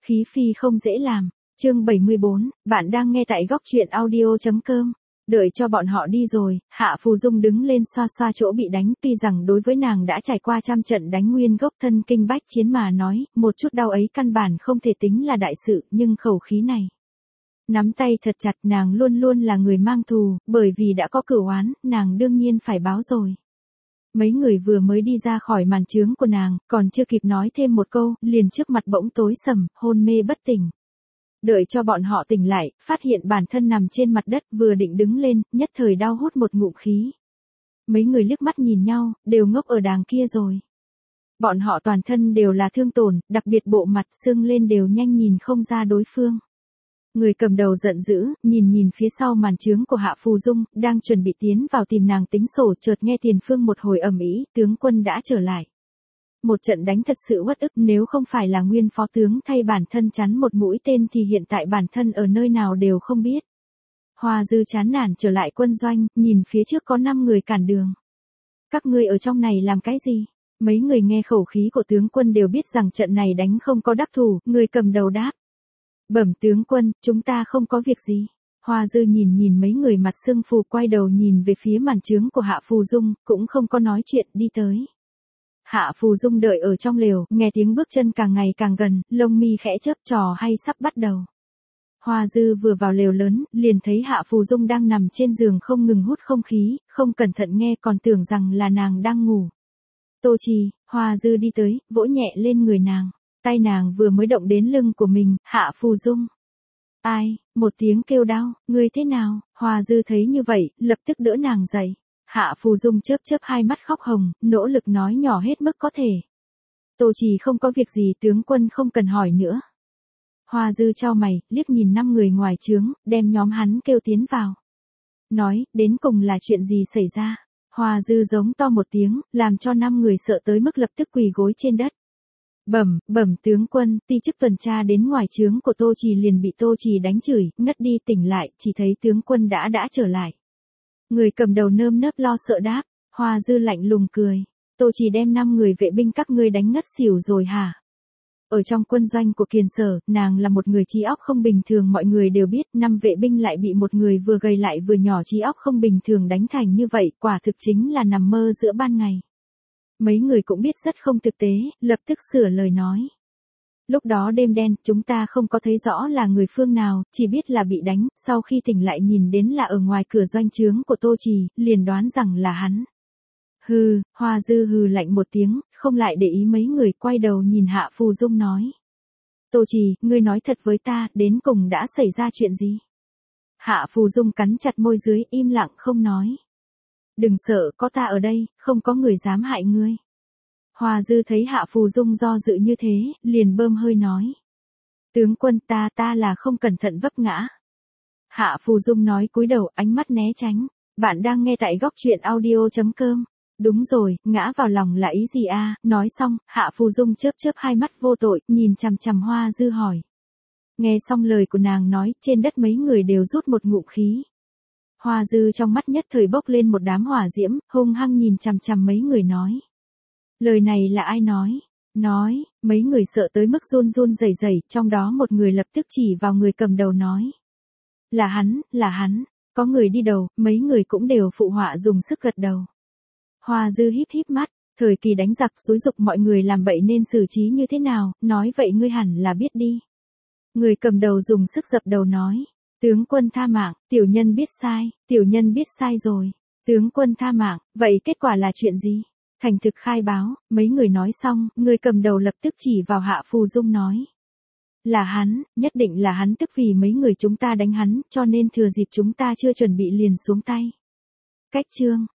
Khí phi không dễ làm. Chương 74, bạn đang nghe tại góc truyện audio.com. Đợi cho bọn họ đi rồi, Hạ Phù Dung đứng lên xoa xoa chỗ bị đánh, tuy rằng đối với nàng đã trải qua trăm trận đánh nguyên gốc thân kinh bách chiến mà nói, một chút đau ấy căn bản không thể tính là đại sự, nhưng khẩu khí này. Nắm tay thật chặt, nàng luôn luôn là người mang thù, bởi vì đã có cửu oán, nàng đương nhiên phải báo rồi. Mấy người vừa mới đi ra khỏi màn chướng của nàng, còn chưa kịp nói thêm một câu, liền trước mặt bỗng tối sầm, hôn mê bất tỉnh. Đợi cho bọn họ tỉnh lại, phát hiện bản thân nằm trên mặt đất, vừa định đứng lên, nhất thời đau hút một ngụm khí. Mấy người liếc mắt nhìn nhau, đều ngốc ở đàng kia rồi. Bọn họ toàn thân đều là thương tổn, đặc biệt bộ mặt sưng lên đều nhanh nhìn không ra đối phương. Người cầm đầu giận dữ, nhìn phía sau màn chướng của Hạ Phù Dung, đang chuẩn bị tiến vào tìm nàng tính sổ, chợt nghe tiền phương một hồi ầm ĩ, tướng quân đã trở lại. Một trận đánh thật sự uất ức, nếu không phải là nguyên phó tướng thay bản thân chắn một mũi tên thì hiện tại bản thân ở nơi nào đều không biết. Hoa Dư chán nản trở lại quân doanh, nhìn phía trước có 5 người cản đường. Các ngươi ở trong này làm cái gì? Mấy người nghe khẩu khí của tướng quân đều biết rằng trận này đánh không có đắc thủ, người cầm đầu đáp. Bẩm tướng quân, chúng ta không có việc gì. Hoa Dư nhìn mấy người mặt sưng phù, quay đầu nhìn về phía màn chướng của Hạ Phù Dung, cũng không có nói chuyện, đi tới. Hạ Phù Dung đợi ở trong lều, nghe tiếng bước chân càng ngày càng gần, lông mi khẽ chớp, trò hay sắp bắt đầu. Hoa Dư vừa vào lều lớn, liền thấy Hạ Phù Dung đang nằm trên giường không ngừng hút không khí, không cẩn thận nghe còn tưởng rằng là nàng đang ngủ. Tô Trì, Hoa Dư đi tới, vỗ nhẹ lên người nàng. Tay nàng vừa mới động đến lưng của mình, Hạ Phù Dung. Ai, một tiếng kêu đau, ngươi thế nào? Hoa Dư thấy như vậy, lập tức đỡ nàng dậy. Hạ Phù Dung chớp hai mắt khóc hồng, nỗ lực nói nhỏ hết mức có thể. Tô Trì không có việc gì, tướng quân không cần hỏi nữa. Hoa Dư chau mày, liếc nhìn 5 người ngoài trướng, đem nhóm hắn kêu tiến vào. Nói, đến cùng là chuyện gì xảy ra? Hoa Dư giống to một tiếng, làm cho 5 người sợ tới mức lập tức quỳ gối trên đất. Bẩm tướng quân, ti chức tuần tra đến ngoài trướng của Tô Trì liền bị Tô Trì đánh chửi, ngất đi, tỉnh lại, chỉ thấy tướng quân đã trở lại. Người cầm đầu nơm nớp lo sợ đáp. Hoa Dư lạnh lùng cười. Tô Trì đem 5 người vệ binh các ngươi đánh ngất xỉu rồi hả? Ở trong quân doanh của Kiền Sở, nàng là một người trí óc không bình thường, mọi người đều biết, 5 vệ binh lại bị một người vừa gầy lại vừa nhỏ trí óc không bình thường đánh thành như vậy, quả thực chính là nằm mơ giữa ban ngày. Mấy người cũng biết rất không thực tế, lập tức sửa lời nói. Lúc đó đêm đen, chúng ta không có thấy rõ là người phương nào, chỉ biết là bị đánh, sau khi tỉnh lại nhìn đến là ở ngoài cửa doanh trướng của Tô Trì, liền đoán rằng là hắn. Hừ, Hoa Dư hừ lạnh một tiếng, không lại để ý mấy người, quay đầu nhìn Hạ Phù Dung nói. Tô Trì, ngươi nói thật với ta, đến cùng đã xảy ra chuyện gì? Hạ Phù Dung cắn chặt môi dưới, im lặng không nói. Đừng sợ, có ta ở đây, không có người dám hại ngươi. Hoa Dư thấy Hạ Phù Dung do dự như thế, liền bơm hơi nói. Tướng quân, ta là không cẩn thận vấp ngã. Hạ Phù Dung nói cúi đầu, ánh mắt né tránh. Bạn đang nghe tại góc truyện audio.com. Đúng rồi, ngã vào lòng là ý gì a? Nói xong, Hạ Phù Dung chớp hai mắt vô tội, nhìn chằm chằm Hoa Dư hỏi. Nghe xong lời của nàng nói, trên đất mấy người đều rút một ngụm khí. Hoa Dư trong mắt nhất thời bốc lên một đám hỏa diễm, hung hăng nhìn chằm chằm mấy người nói. Lời này là ai nói? Nói, mấy người sợ tới mức run rẩy, trong đó một người lập tức chỉ vào người cầm đầu nói. Là hắn, có người đi đầu, mấy người cũng đều phụ họa dùng sức gật đầu. Hoa Dư híp mắt, thời kỳ đánh giặc xúi dục mọi người làm bậy nên xử trí như thế nào, nói vậy ngươi hẳn là biết đi. Người cầm đầu dùng sức dập đầu nói. Tướng quân tha mạng, tiểu nhân biết sai rồi. Tướng quân tha mạng, vậy kết quả là chuyện gì? Thành thực khai báo, mấy người nói xong, người cầm đầu lập tức chỉ vào Hạ Phù Dung nói. Là hắn, nhất định là hắn, tức vì mấy người chúng ta đánh hắn, cho nên thừa dịp chúng ta chưa chuẩn bị liền xuống tay. Cách chương.